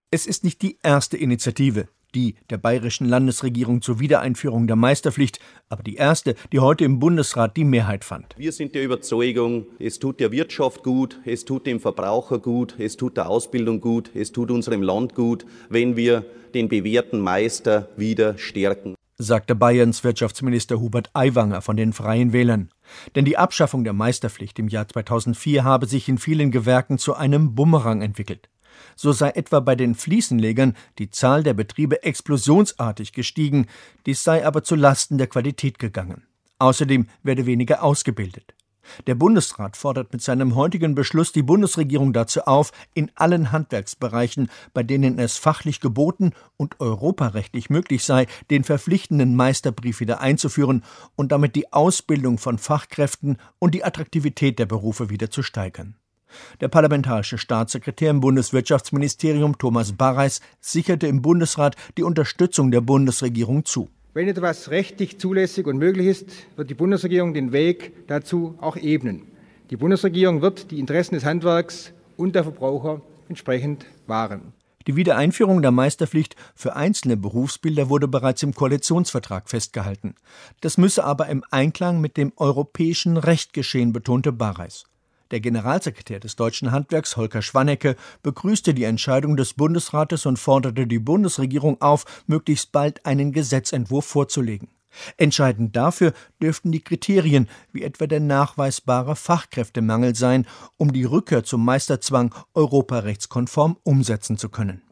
Es ist nicht die erste Initiative, die der bayerischen Landesregierung zur Wiedereinführung der Meisterpflicht, aber die erste, die heute im Bundesrat die Mehrheit fand. Wir sind der Überzeugung, es tut der Wirtschaft gut, es tut dem Verbraucher gut, es tut der Ausbildung gut, es tut unserem Land gut, wenn wir den bewährten Meister wieder stärken, sagte Bayerns Wirtschaftsminister Hubert Aiwanger von den Freien Wählern. Denn die Abschaffung der Meisterpflicht im Jahr 2004 habe sich in vielen Gewerken zu einem Bumerang entwickelt. So sei etwa bei den Fliesenlegern die Zahl der Betriebe explosionsartig gestiegen, dies sei aber zu Lasten der Qualität gegangen. Außerdem werde weniger ausgebildet. Der Bundesrat fordert mit seinem heutigen Beschluss die Bundesregierung dazu auf, in allen Handwerksbereichen, bei denen es fachlich geboten und europarechtlich möglich sei, den verpflichtenden Meisterbrief wieder einzuführen und damit die Ausbildung von Fachkräften und die Attraktivität der Berufe wieder zu steigern. Der parlamentarische Staatssekretär im Bundeswirtschaftsministerium Thomas Barreis sicherte im Bundesrat die Unterstützung der Bundesregierung zu. Wenn etwas rechtlich zulässig und möglich ist, wird die Bundesregierung den Weg dazu auch ebnen. Die Bundesregierung wird die Interessen des Handwerks und der Verbraucher entsprechend wahren. Die Wiedereinführung der Meisterpflicht für einzelne Berufsbilder wurde bereits im Koalitionsvertrag festgehalten. Das müsse aber im Einklang mit dem europäischen Recht geschehen, betonte Barreis. Der Generalsekretär des Deutschen Handwerks, Holger Schwannecke, begrüßte die Entscheidung des Bundesrates und forderte die Bundesregierung auf, möglichst bald einen Gesetzentwurf vorzulegen. Entscheidend dafür dürften die Kriterien, wie etwa der nachweisbare Fachkräftemangel sein, um die Rückkehr zum Meisterzwang europarechtskonform umsetzen zu können.